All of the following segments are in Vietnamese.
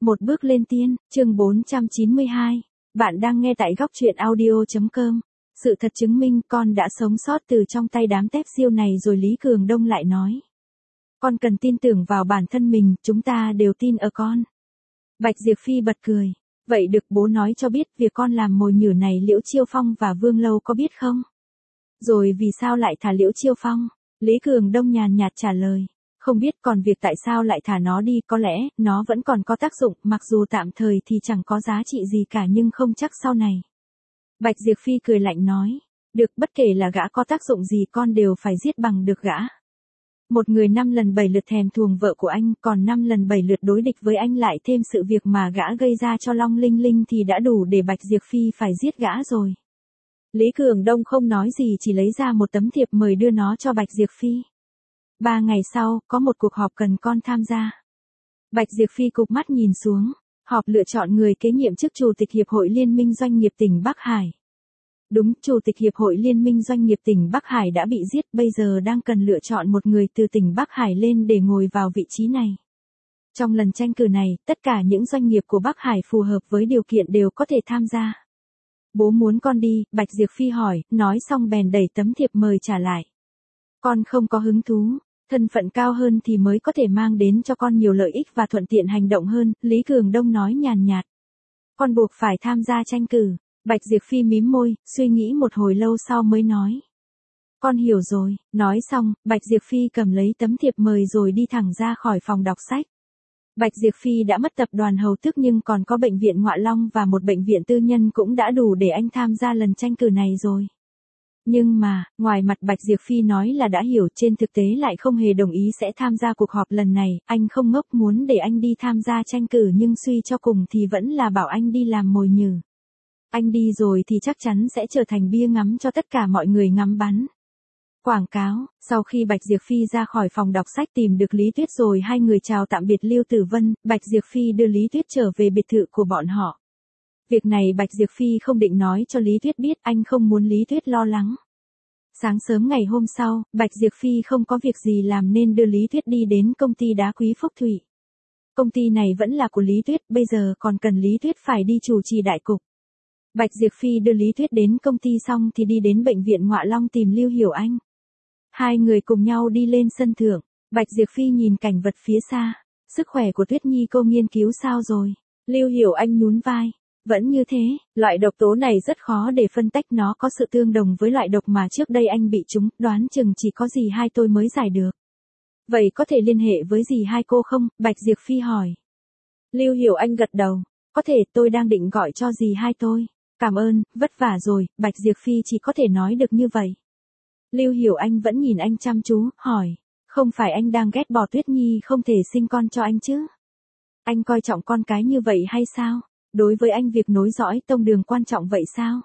Một bước lên tiên, chương 492. Bạn đang nghe tại góc truyện audio.com. Sự thật chứng minh con đã sống sót từ trong tay đám tép siêu này rồi. Lý Cường Đông lại nói. Con cần tin tưởng vào bản thân mình, chúng ta đều tin ở con. Bạch Diệp Phi bật cười. Vậy được, bố nói cho biết việc con làm mồi nhử này Liễu Chiêu Phong và Vương Lâu có biết không? Rồi vì sao lại thả Liễu Chiêu Phong? Lý Cường Đông nhàn nhạt trả lời. Không biết, còn việc tại sao lại thả nó đi, có lẽ nó vẫn còn có tác dụng, mặc dù tạm thời thì chẳng có giá trị gì cả nhưng không chắc sau này. Bạch Diệp Phi cười lạnh nói. Được, bất kể là gã có tác dụng gì con đều phải giết bằng được gã. Một người 5 lần 7 lượt thèm thuồng vợ của anh, còn 5 lần 7 lượt đối địch với anh, lại thêm sự việc mà gã gây ra cho Long Linh Linh thì đã đủ để Bạch Diệp Phi phải giết gã rồi. Lý Cường Đông không nói gì, chỉ lấy ra một tấm thiệp mời đưa nó cho Bạch Diệp Phi. 3 ngày sau, có một cuộc họp cần con tham gia. Bạch Diệp Phi cụp mắt nhìn xuống. Họp lựa chọn người kế nhiệm chức Chủ tịch Hiệp hội Liên minh Doanh nghiệp tỉnh Bắc Hải. Đúng, Chủ tịch Hiệp hội Liên minh Doanh nghiệp tỉnh Bắc Hải đã bị giết, bây giờ đang cần lựa chọn một người từ tỉnh Bắc Hải lên để ngồi vào vị trí này. Trong lần tranh cử này, tất cả những doanh nghiệp của Bắc Hải phù hợp với điều kiện đều có thể tham gia. Bố muốn con đi, Bạch Diệp Phi hỏi, nói xong bèn đẩy tấm thiệp mời trả lại. Con không có hứng thú, thân phận cao hơn thì mới có thể mang đến cho con nhiều lợi ích và thuận tiện hành động hơn, Lý Cường Đông nói nhàn nhạt. Con buộc phải tham gia tranh cử. Bạch Diệp Phi mím môi, suy nghĩ một hồi lâu sau mới nói. Con hiểu rồi, nói xong, Bạch Diệp Phi cầm lấy tấm thiệp mời rồi đi thẳng ra khỏi phòng đọc sách. Bạch Diệp Phi đã mất tập đoàn Hầu Tước nhưng còn có bệnh viện Ngoại Long và một bệnh viện tư nhân cũng đã đủ để anh tham gia lần tranh cử này rồi. Nhưng mà, ngoài mặt Bạch Diệp Phi nói là đã hiểu, trên thực tế lại không hề đồng ý sẽ tham gia cuộc họp lần này, anh không ngốc muốn để anh đi tham gia tranh cử nhưng suy cho cùng thì vẫn là bảo anh đi làm mồi nhử. Anh đi rồi thì chắc chắn sẽ trở thành bia ngắm cho tất cả mọi người ngắm bắn. Quảng cáo, sau khi Bạch Diệp Phi ra khỏi phòng đọc sách tìm được Lý Tuyết rồi hai người chào tạm biệt Lưu Tử Vân, Bạch Diệp Phi đưa Lý Tuyết trở về biệt thự của bọn họ. Việc này Bạch Diệp Phi không định nói cho Lý Tuyết biết, anh không muốn Lý Tuyết lo lắng. Sáng sớm ngày hôm sau, Bạch Diệp Phi không có việc gì làm nên đưa Lý Tuyết đi đến công ty đá quý Phúc Thủy. Công ty này vẫn là của Lý Tuyết, bây giờ còn cần Lý Tuyết phải đi chủ trì đại cục. Bạch Diệp Phi đưa Lý Tuyết đến công ty xong thì đi đến bệnh viện Ngoại Long tìm Lưu Hiểu Anh. Hai người cùng nhau đi lên sân thượng, Bạch Diệp Phi nhìn cảnh vật phía xa. Sức khỏe của Tuyết Nhi cô nghiên cứu sao rồi? Lưu Hiểu Anh nhún vai. Vẫn như thế, loại độc tố này rất khó để phân tách, nó có sự tương đồng với loại độc mà trước đây anh bị trúng, đoán chừng chỉ có dì hai tôi mới giải được. Vậy có thể liên hệ với dì hai cô không? Bạch Diệp Phi hỏi. Lưu Hiểu Anh gật đầu. Có thể, tôi đang định gọi cho dì hai tôi. Cảm ơn, vất vả rồi, Bạch Diệp Phi chỉ có thể nói được như vậy. Lưu Hiểu Anh vẫn nhìn anh chăm chú, hỏi. Không phải anh đang ghét bỏ Tuyết Nhi không thể sinh con cho anh chứ? Anh coi trọng con cái như vậy hay sao? Đối với anh việc nối dõi tông đường quan trọng vậy sao?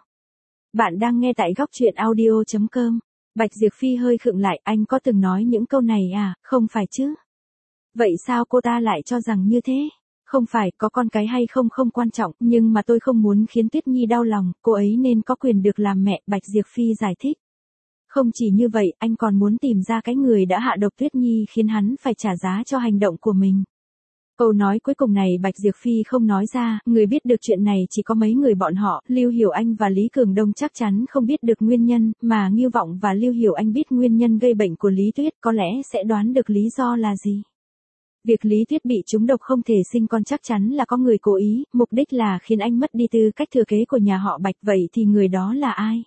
Bạn đang nghe tại góc truyện audio.com. Bạch Diệp Phi hơi khựng lại, anh có từng nói những câu này à, không phải chứ? Vậy sao cô ta lại cho rằng như thế? Không phải, có con cái hay không không quan trọng, nhưng mà tôi không muốn khiến Tuyết Nhi đau lòng, cô ấy nên có quyền được làm mẹ, Bạch Diệp Phi giải thích. Không chỉ như vậy, anh còn muốn tìm ra cái người đã hạ độc Tuyết Nhi khiến hắn phải trả giá cho hành động của mình. Câu nói cuối cùng này Bạch Diệp Phi không nói ra, người biết được chuyện này chỉ có mấy người bọn họ, Lưu Hiểu Anh và Lý Cường Đông chắc chắn không biết được nguyên nhân, mà Ngưu Vọng và Lưu Hiểu Anh biết nguyên nhân gây bệnh của Lý Tuyết, có lẽ sẽ đoán được lý do là gì. Việc Lý Tuyết bị trúng độc không thể sinh con chắc chắn là có người cố ý, mục đích là khiến anh mất đi tư cách thừa kế của nhà họ Bạch, vậy thì người đó là ai?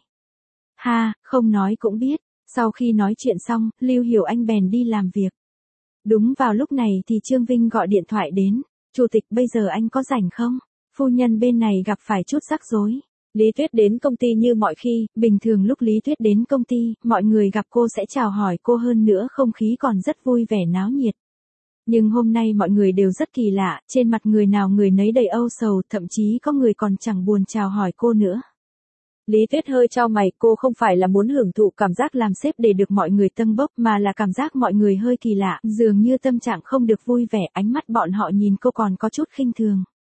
Ha, không nói cũng biết. Sau khi nói chuyện xong, Lưu Hiểu Anh bèn đi làm việc. Đúng vào lúc này thì Trương Vinh gọi điện thoại đến. Chủ tịch, bây giờ anh có rảnh không? Phu nhân bên này gặp phải chút rắc rối. Lý Tuyết đến công ty như mọi khi, bình thường lúc Lý Tuyết đến công ty, mọi người gặp cô sẽ chào hỏi cô, hơn nữa không khí còn rất vui vẻ náo nhiệt. Nhưng hôm nay mọi người đều rất kỳ lạ, trên mặt người nào người nấy đầy âu sầu, thậm chí có người còn chẳng buồn chào hỏi cô nữa. Lý Tuyết hơi chau mày, cô không phải là muốn hưởng thụ cảm giác làm sếp để được mọi người tâng bốc, mà là cảm giác mọi người hơi kỳ lạ, dường như tâm trạng không được vui vẻ, ánh mắt bọn họ nhìn cô còn có chút khinh thường.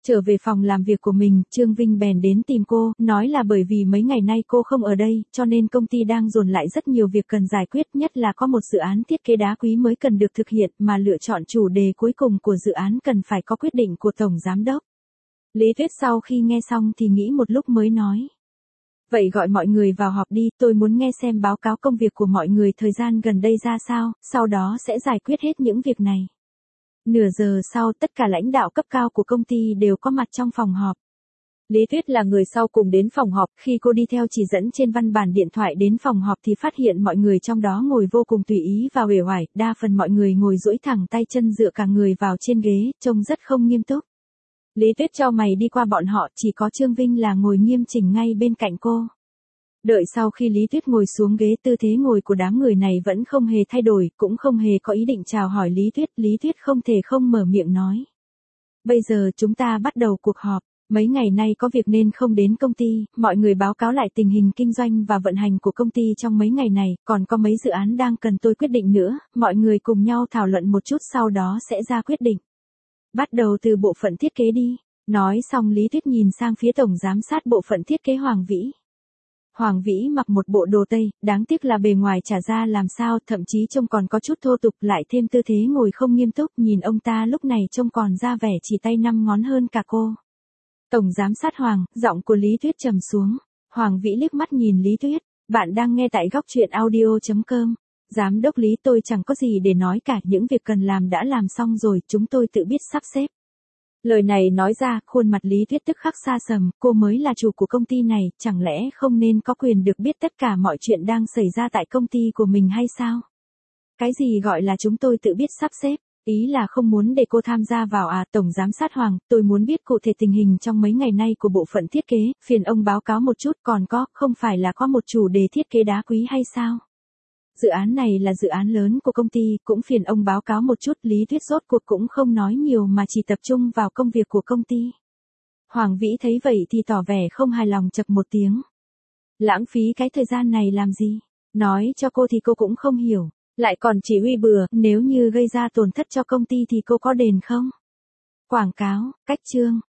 Trở về phòng làm việc của mình, Trương Vinh bèn đến tìm cô, nói là bởi vì mấy ngày nay cô không ở đây, cho nên công ty đang dồn lại rất nhiều việc cần giải quyết, nhất là có một dự án thiết kế đá quý mới cần được thực hiện, mà lựa chọn chủ đề cuối cùng của dự án cần phải có quyết định của Tổng Giám đốc. Lý Tuyết sau khi nghe xong thì nghĩ một lúc mới nói. Vậy gọi mọi người vào họp đi, tôi muốn nghe xem báo cáo công việc của mọi người thời gian gần đây ra sao, sau đó sẽ giải quyết hết những việc này. Nửa giờ sau, tất cả lãnh đạo cấp cao của công ty đều có mặt trong phòng họp. Lý Tuyết là người sau cùng đến phòng họp, khi cô đi theo chỉ dẫn trên văn bản điện thoại đến phòng họp thì phát hiện mọi người trong đó ngồi vô cùng tùy ý và uể oải, đa phần mọi người ngồi duỗi thẳng tay chân dựa cả người vào trên ghế, trông rất không nghiêm túc. Lý Tuyết chau mày đi qua bọn họ, chỉ có Trương Vinh là ngồi nghiêm chỉnh ngay bên cạnh cô. Đợi sau khi Lý Tuyết ngồi xuống ghế, tư thế ngồi của đám người này vẫn không hề thay đổi, cũng không hề có ý định chào hỏi Lý Tuyết không thể không mở miệng nói. Bây giờ chúng ta bắt đầu cuộc họp, mấy ngày nay có việc nên không đến công ty, mọi người báo cáo lại tình hình kinh doanh và vận hành của công ty trong mấy ngày này, còn có mấy dự án đang cần tôi quyết định nữa, mọi người cùng nhau thảo luận một chút sau đó sẽ ra quyết định. Bắt đầu từ bộ phận thiết kế đi. Nói xong Lý Tuyết nhìn sang phía tổng giám sát bộ phận thiết kế Hoàng Vĩ. Hoàng Vĩ mặc một bộ đồ tây, đáng tiếc là bề ngoài chả ra làm sao, thậm chí trông còn có chút thô tục, lại thêm tư thế ngồi không nghiêm túc, nhìn ông ta lúc này trông còn ra vẻ chỉ tay 5 ngón hơn cả cô. Tổng giám sát Hoàng, giọng của Lý Tuyết trầm xuống. Hoàng Vĩ liếc mắt nhìn Lý Tuyết, bạn đang nghe tại góc truyện audio.com. Giám đốc Lý, tôi chẳng có gì để nói cả, những việc cần làm đã làm xong rồi, chúng tôi tự biết sắp xếp. Lời này nói ra, khuôn mặt Lý Tuyết tức khắc xa sầm, cô mới là chủ của công ty này, chẳng lẽ không nên có quyền được biết tất cả mọi chuyện đang xảy ra tại công ty của mình hay sao? Cái gì gọi là chúng tôi tự biết sắp xếp? Ý là không muốn để cô tham gia vào à? Tổng giám sát Hoàng, tôi muốn biết cụ thể tình hình trong mấy ngày nay của bộ phận thiết kế, phiền ông báo cáo một chút, còn có, không phải là có một chủ đề thiết kế đá quý hay sao? Dự án này là dự án lớn của công ty, cũng phiền ông báo cáo một chút. Lý Tuyết rốt cuộc cũng không nói nhiều mà chỉ tập trung vào công việc của công ty. Hoàng Vĩ thấy vậy thì tỏ vẻ không hài lòng, chậc một tiếng. Lãng phí cái thời gian này làm gì? Nói cho cô thì cô cũng không hiểu, lại còn chỉ huy bừa, nếu như gây ra tổn thất cho công ty thì cô có đền không? Quảng cáo, cách chương.